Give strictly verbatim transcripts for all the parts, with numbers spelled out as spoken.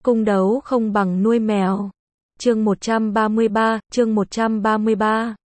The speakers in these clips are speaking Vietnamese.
Cung đấu không bằng nuôi mèo. Chương một trăm ba mươi ba, chương một trăm ba mươi ba.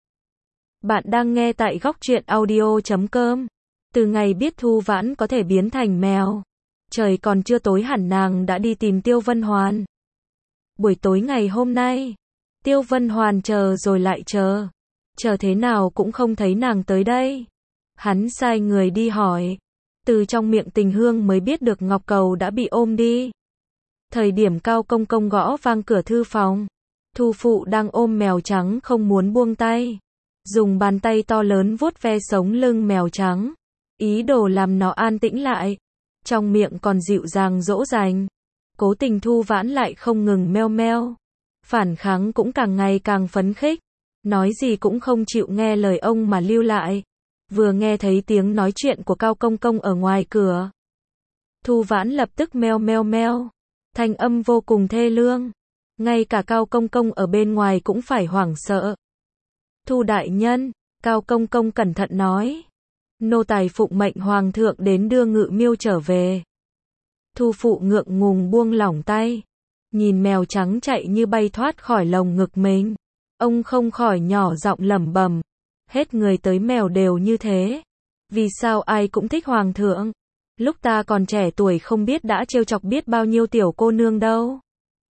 Bạn đang nghe tại góc truyện audio chấm com. Từ ngày biết Thu Vãn có thể biến thành mèo, trời còn chưa tối hẳn nàng đã đi tìm Tiêu Vân Hoàn. Buổi tối ngày hôm nay, Tiêu Vân Hoàn chờ rồi lại chờ, chờ thế nào cũng không thấy nàng tới đây. Hắn sai người đi hỏi, từ trong miệng Tình Hương mới biết được Ngọc Cầu đã bị ôm đi. Thời điểm Cao Công Công gõ vang cửa thư phòng, Thu Phụ đang ôm mèo trắng không muốn buông tay, dùng bàn tay to lớn vuốt ve sống lưng mèo trắng, ý đồ làm nó an tĩnh lại, trong miệng còn dịu dàng dỗ dành. Cố Tình Thu Vãn lại không ngừng meo meo, phản kháng cũng càng ngày càng phấn khích, nói gì cũng không chịu nghe lời ông mà lưu lại. Vừa nghe thấy tiếng nói chuyện của Cao Công Công ở ngoài cửa, Thu Vãn lập tức meo meo meo, thanh âm vô cùng thê lương, ngay cả Cao Công Công ở bên ngoài cũng phải hoảng sợ. Thu đại nhân, Cao Công Công cẩn thận nói, nô tài phụng mệnh hoàng thượng đến đưa Ngự Miêu trở về. Thu Phụ ngượng ngùng buông lỏng tay, nhìn mèo trắng chạy như bay thoát khỏi lồng ngực mình, ông không khỏi nhỏ giọng lẩm bẩm, hết người tới mèo đều như thế, vì sao ai cũng thích hoàng thượng? Lúc ta còn trẻ tuổi không biết đã trêu chọc biết bao nhiêu tiểu cô nương đâu.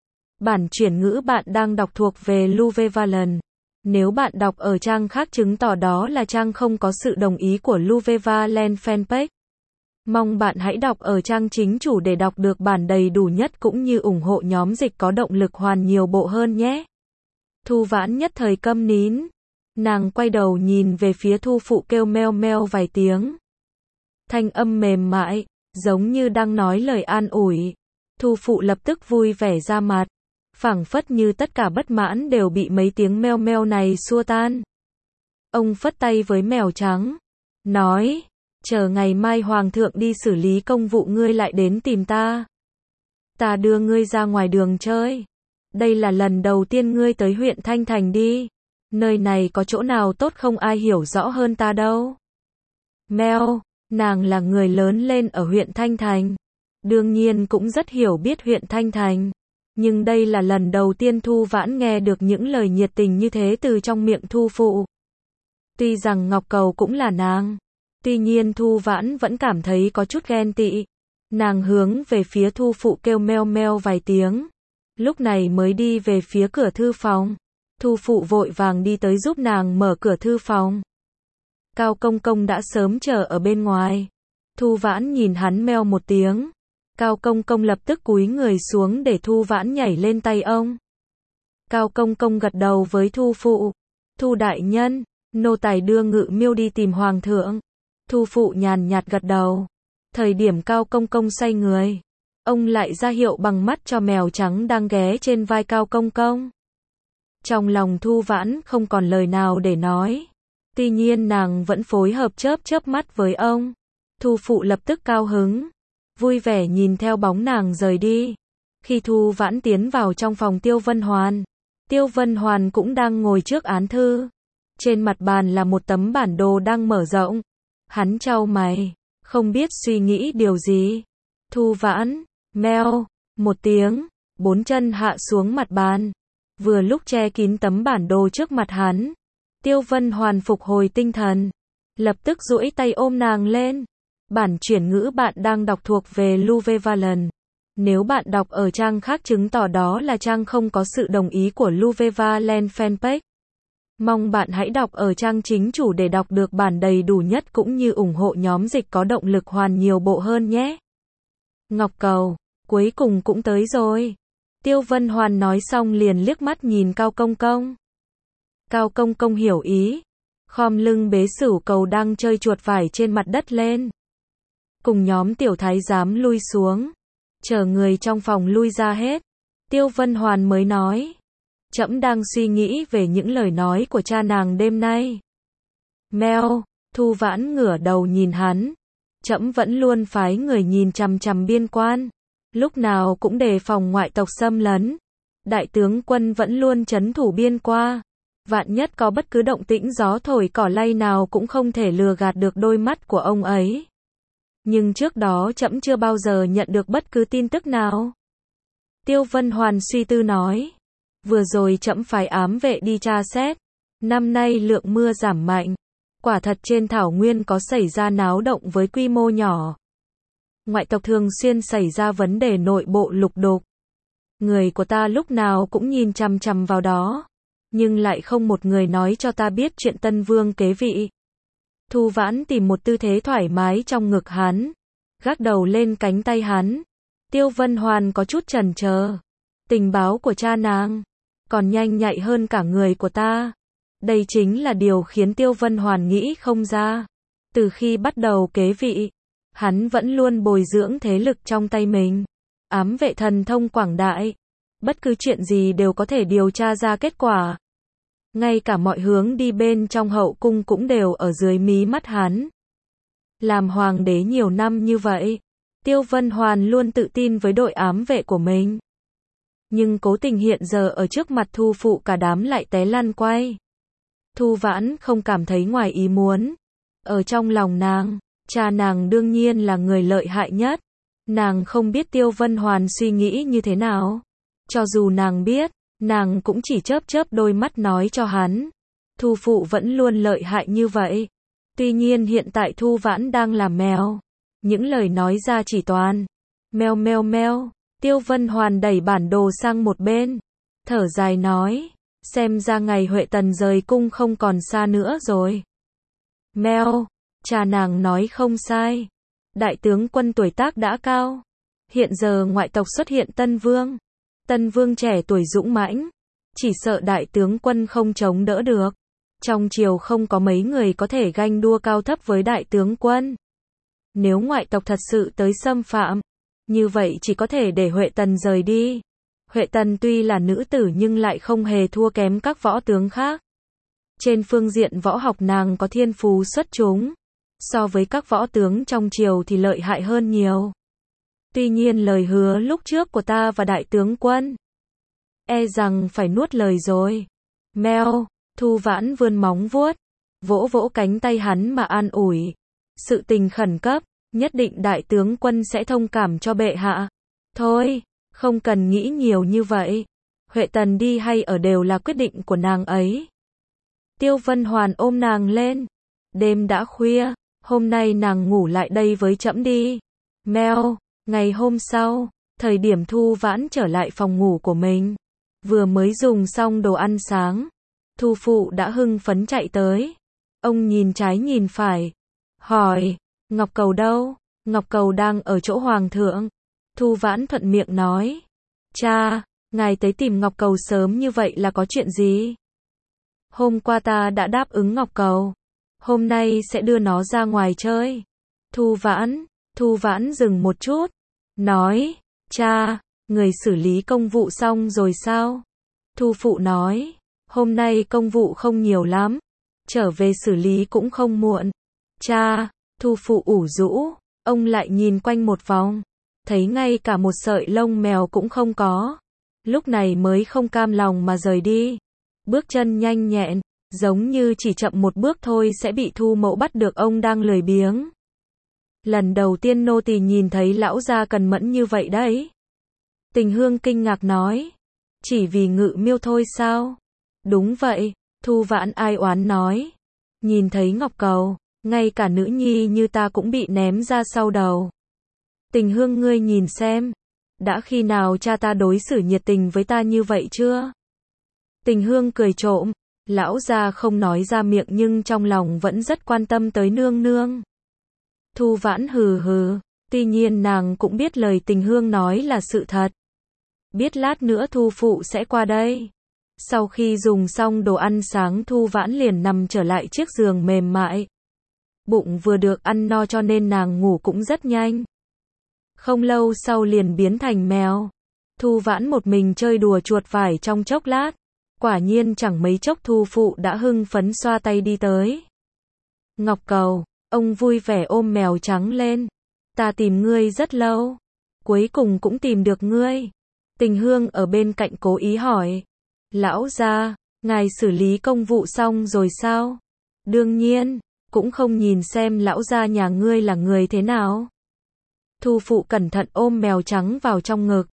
Bản chuyển ngữ bạn đang đọc thuộc về Luvevaland. Nếu bạn đọc ở trang khác chứng tỏ đó là trang không có sự đồng ý của Luvevaland fanpage. Mong bạn hãy đọc ở trang chính chủ để đọc được bản đầy đủ nhất cũng như ủng hộ nhóm dịch có động lực hoàn nhiều bộ hơn nhé. Thu Vãn nhất thời câm nín. Nàng quay đầu nhìn về phía Thu Phụ kêu meo meo vài tiếng. Thanh âm mềm mại, giống như đang nói lời an ủi. Thu Phụ lập tức vui vẻ ra mặt, phảng phất như tất cả bất mãn đều bị mấy tiếng meo meo này xua tan. Ông phất tay với mèo trắng, nói, chờ ngày mai hoàng thượng đi xử lý công vụ ngươi lại đến tìm ta. Ta đưa ngươi ra ngoài đường chơi. Đây là lần đầu tiên ngươi tới huyện Thanh Thành đi. Nơi này có chỗ nào tốt không ai hiểu rõ hơn ta đâu. Mèo, nàng là người lớn lên ở huyện Thanh Thành, đương nhiên cũng rất hiểu biết huyện Thanh Thành. Nhưng đây là lần đầu tiên Thu Vãn nghe được những lời nhiệt tình như thế từ trong miệng Thu Phụ. Tuy rằng Ngọc Cầu cũng là nàng, tuy nhiên Thu Vãn vẫn cảm thấy có chút ghen tị. Nàng hướng về phía Thu Phụ kêu meo meo vài tiếng, lúc này mới đi về phía cửa thư phòng. Thu Phụ vội vàng đi tới giúp nàng mở cửa thư phòng. Cao Công Công đã sớm chờ ở bên ngoài. Thu Vãn nhìn hắn meo một tiếng. Cao Công Công lập tức cúi người xuống để Thu Vãn nhảy lên tay ông. Cao Công Công gật đầu với Thu Phụ. Thu đại nhân, nô tài đưa Ngự Miêu đi tìm hoàng thượng. Thu Phụ nhàn nhạt gật đầu. Thời điểm Cao Công Công xoay người, ông lại ra hiệu bằng mắt cho mèo trắng đang ghé trên vai Cao Công Công. Trong lòng Thu Vãn không còn lời nào để nói. Tuy nhiên nàng vẫn phối hợp chớp chớp mắt với ông. Thu Phụ lập tức cao hứng, vui vẻ nhìn theo bóng nàng rời đi. Khi Thu Vãn tiến vào trong phòng Tiêu Vân Hoàn, Tiêu Vân Hoàn cũng đang ngồi trước án thư. Trên mặt bàn là một tấm bản đồ đang mở rộng. Hắn chau mày, không biết suy nghĩ điều gì. Thu Vãn, meo, một tiếng, bốn chân hạ xuống mặt bàn. Vừa lúc che kín tấm bản đồ trước mặt hắn, Tiêu Vân Hoàn phục hồi tinh thần, lập tức duỗi tay ôm nàng lên. Bản chuyển ngữ bạn đang đọc thuộc về Luvevaland. Nếu bạn đọc ở trang khác chứng tỏ đó là trang không có sự đồng ý của Luvevaland fanpage. Mong bạn hãy đọc ở trang chính chủ để đọc được bản đầy đủ nhất cũng như ủng hộ nhóm dịch có động lực hoàn nhiều bộ hơn nhé. Ngọc Cầu, cuối cùng cũng tới rồi. Tiêu Vân Hoàn nói xong liền liếc mắt nhìn Cao Công Công. Cao Công Công hiểu ý, khom lưng bế Sửu Cầu đang chơi chuột vải trên mặt đất lên. Cùng nhóm tiểu thái giám lui xuống, chờ người trong phòng lui ra hết. Tiêu Vân Hoàn mới nói, trẫm đang suy nghĩ về những lời nói của cha nàng đêm nay. Meo, Thu Vãn ngửa đầu nhìn hắn. Trẫm vẫn luôn phái người nhìn chằm chằm biên quan, lúc nào cũng đề phòng ngoại tộc xâm lấn. Đại tướng quân vẫn luôn trấn thủ biên qua, vạn nhất có bất cứ động tĩnh gió thổi cỏ lay nào cũng không thể lừa gạt được đôi mắt của ông ấy. Nhưng trước đó trẫm chưa bao giờ nhận được bất cứ tin tức nào. Tiêu Vân Hoàn suy tư nói. Vừa rồi trẫm phái ám vệ đi tra xét. Năm nay lượng mưa giảm mạnh. Quả thật trên thảo nguyên có xảy ra náo động với quy mô nhỏ. Ngoại tộc thường xuyên xảy ra vấn đề nội bộ lục đục. Người của ta lúc nào cũng nhìn chằm chằm vào đó. Nhưng lại không một người nói cho ta biết chuyện Tân Vương kế vị. Thu Vãn tìm một tư thế thoải mái trong ngực hắn. Gác đầu lên cánh tay hắn. Tiêu Vân Hoàn có chút chần chờ. Tình báo của cha nàng còn nhanh nhạy hơn cả người của ta. Đây chính là điều khiến Tiêu Vân Hoàn nghĩ không ra. Từ khi bắt đầu kế vị, hắn vẫn luôn bồi dưỡng thế lực trong tay mình. Ám vệ thần thông quảng đại. Bất cứ chuyện gì đều có thể điều tra ra kết quả. Ngay cả mọi hướng đi bên trong hậu cung cũng đều ở dưới mí mắt hắn. Làm hoàng đế nhiều năm như vậy, Tiêu Vân Hoàn luôn tự tin với đội ám vệ của mình. Nhưng cố tình hiện giờ ở trước mặt Thu phụ cả đám lại té lăn quay. Thu Vãn không cảm thấy ngoài ý muốn. Ở trong lòng nàng, cha nàng đương nhiên là người lợi hại nhất. Nàng không biết Tiêu Vân Hoàn suy nghĩ như thế nào. Cho dù nàng biết, nàng cũng chỉ chớp chớp đôi mắt nói cho hắn. Thu phụ vẫn luôn lợi hại như vậy. Tuy nhiên hiện tại Thu Vãn đang là mèo. Những lời nói ra chỉ toàn meo meo meo. Tiêu Vân Hoàn đẩy bản đồ sang một bên. Thở dài nói. Xem ra ngày Huệ Tần rời cung không còn xa nữa rồi. Meo. Cha nàng nói không sai. Đại tướng quân tuổi tác đã cao. Hiện giờ ngoại tộc xuất hiện Tân Vương. Tân Vương trẻ tuổi dũng mãnh. Chỉ sợ đại tướng quân không chống đỡ được. Trong triều không có mấy người có thể ganh đua cao thấp với đại tướng quân. Nếu ngoại tộc thật sự tới xâm phạm, như vậy chỉ có thể để Huệ Tần rời đi. Huệ Tần tuy là nữ tử nhưng lại không hề thua kém các võ tướng khác. Trên phương diện võ học nàng có thiên phú xuất chúng. So với các võ tướng trong triều thì lợi hại hơn nhiều. Tuy nhiên lời hứa lúc trước của ta và đại tướng quân, e rằng phải nuốt lời rồi. Meo. Thu Vãn vươn móng vuốt, vỗ vỗ cánh tay hắn mà an ủi. Sự tình khẩn cấp, nhất định đại tướng quân sẽ thông cảm cho bệ hạ. Thôi, không cần nghĩ nhiều như vậy. Huệ Tần đi hay ở đều là quyết định của nàng ấy. Tiêu Vân Hoàn ôm nàng lên. Đêm đã khuya, hôm nay nàng ngủ lại đây với trẫm đi. Meo. Ngày hôm sau, thời điểm Thu Vãn trở lại phòng ngủ của mình, vừa mới dùng xong đồ ăn sáng, Thu phụ đã hưng phấn chạy tới. Ông nhìn trái nhìn phải, hỏi, Ngọc Cầu đâu? Ngọc Cầu đang ở chỗ hoàng thượng. Thu Vãn thuận miệng nói, cha, ngài tới tìm Ngọc Cầu sớm như vậy là có chuyện gì? Hôm qua ta đã đáp ứng Ngọc Cầu, hôm nay sẽ đưa nó ra ngoài chơi. Thu Vãn, Thu Vãn dừng một chút, nói, cha, người xử lý công vụ xong rồi sao? Thu phụ nói, hôm nay công vụ không nhiều lắm, trở về xử lý cũng không muộn. Cha, Thu phụ ủ rũ, ông lại nhìn quanh một vòng, thấy ngay cả một sợi lông mèo cũng không có. Lúc này mới không cam lòng mà rời đi. Bước chân nhanh nhẹn, giống như chỉ chậm một bước thôi sẽ bị Thu mẫu bắt được ông đang lười biếng. Lần đầu tiên nô tỳ nhìn thấy lão gia cần mẫn như vậy đấy. Tình Hương kinh ngạc nói. Chỉ vì Ngự Miêu thôi sao? Đúng vậy, Thu Vãn ai oán nói. Nhìn thấy Ngọc Cầu, ngay cả nữ nhi như ta cũng bị ném ra sau đầu. Tình Hương ngươi nhìn xem, đã khi nào cha ta đối xử nhiệt tình với ta như vậy chưa? Tình Hương cười trộm, lão gia không nói ra miệng nhưng trong lòng vẫn rất quan tâm tới nương nương. Thu Vãn hừ hừ, tuy nhiên nàng cũng biết lời Tình Hương nói là sự thật. Biết lát nữa Thu phụ sẽ qua đây. Sau khi dùng xong đồ ăn sáng Thu Vãn liền nằm trở lại chiếc giường mềm mại. Bụng vừa được ăn no cho nên nàng ngủ cũng rất nhanh. Không lâu sau liền biến thành mèo. Thu Vãn một mình chơi đùa chuột vải trong chốc lát. Quả nhiên chẳng mấy chốc Thu phụ đã hưng phấn xoa tay đi tới. Ngọc Cầu, ông vui vẻ ôm mèo trắng lên. Ta tìm ngươi rất lâu. Cuối cùng cũng tìm được ngươi. Tình Hương ở bên cạnh cố ý hỏi. Lão gia, ngài xử lý công vụ xong rồi sao? Đương nhiên, cũng không nhìn xem lão gia nhà ngươi là người thế nào. Thu phụ cẩn thận ôm mèo trắng vào trong ngực.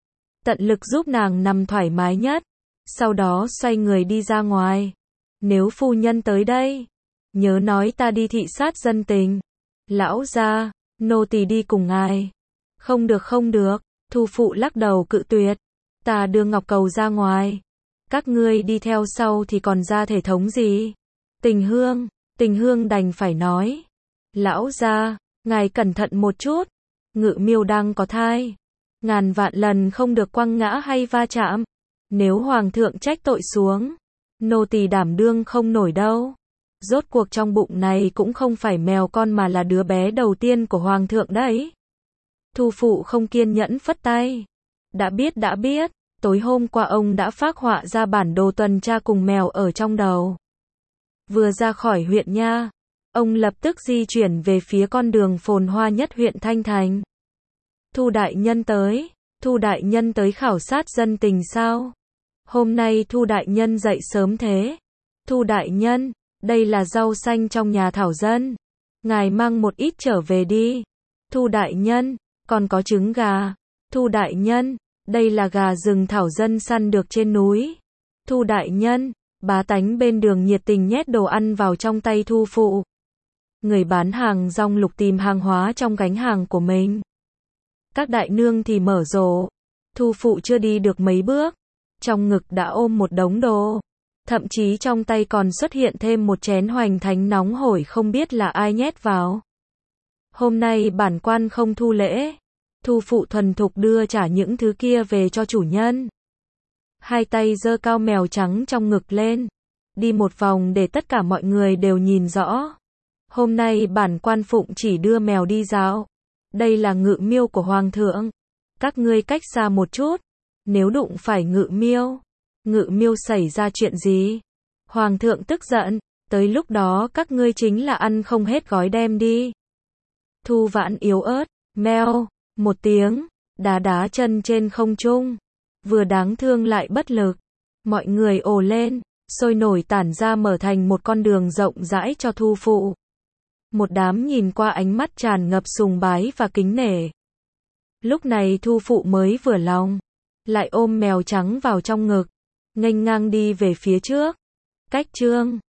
tận lực giúp nàng nằm thoải mái nhất, sau đó xoay người đi ra ngoài. Nếu phu nhân tới đây, nhớ nói ta đi thị sát dân tình. Lão gia, nô tỳ đi cùng ngài. Không được không được, Thu phụ lắc đầu cự tuyệt. Ta đưa Ngọc Cầu ra ngoài. Các ngươi đi theo sau thì còn ra thể thống gì? Tình Hương, Tình Hương đành phải nói. Lão gia, ngài cẩn thận một chút. Ngự miêu đang có thai. Ngàn vạn lần không được quăng ngã hay va chạm. Nếu hoàng thượng trách tội xuống, nô tỳ đảm đương không nổi đâu. Rốt cuộc trong bụng này cũng không phải mèo con mà là đứa bé đầu tiên của hoàng thượng đấy. Thu phụ không kiên nhẫn phất tay. Đã biết đã biết, tối hôm qua ông đã phác họa ra bản đồ tuần tra cùng mèo ở trong đầu. Vừa ra khỏi huyện nha, ông lập tức di chuyển về phía con đường phồn hoa nhất huyện Thanh Thành. Thu đại nhân tới, Thu đại nhân tới khảo sát dân tình sao? Hôm nay Thu đại nhân dậy sớm thế. Thu đại nhân, đây là rau xanh trong nhà thảo dân. Ngài mang một ít trở về đi. Thu đại nhân, còn có trứng gà. Thu đại nhân, đây là gà rừng thảo dân săn được trên núi. Thu đại nhân, bá tánh bên đường nhiệt tình nhét đồ ăn vào trong tay Thu phụ. Người bán hàng rong lục tìm hàng hóa trong gánh hàng của mình. Các đại nương thì mở rổ. Thu phụ chưa đi được mấy bước, trong ngực đã ôm một đống đồ. Thậm chí trong tay còn xuất hiện thêm một chén hoành thánh nóng hổi không biết là ai nhét vào. Hôm nay bản quan không thu lễ. Thu phụ thuần thục đưa trả những thứ kia về cho chủ nhân. Hai tay giơ cao mèo trắng trong ngực lên. Đi một vòng để tất cả mọi người đều nhìn rõ. Hôm nay bản quan phụng chỉ đưa mèo đi dạo. Đây là ngự miêu của hoàng thượng. Các ngươi cách xa một chút. Nếu đụng phải ngự miêu, ngự miêu xảy ra chuyện gì? Hoàng thượng tức giận, tới lúc đó các ngươi chính là ăn không hết gói đem đi. Thu Vãn yếu ớt, meo, một tiếng, đá đá chân trên không trung. Vừa đáng thương lại bất lực. Mọi người ồ lên, sôi nổi tản ra mở thành một con đường rộng rãi cho Thu phụ. Một đám nhìn qua ánh mắt tràn ngập sùng bái và kính nể. Lúc này Thu phụ mới vừa lòng, lại ôm mèo trắng vào trong ngực, nghênh ngang đi về phía trước. Cách chương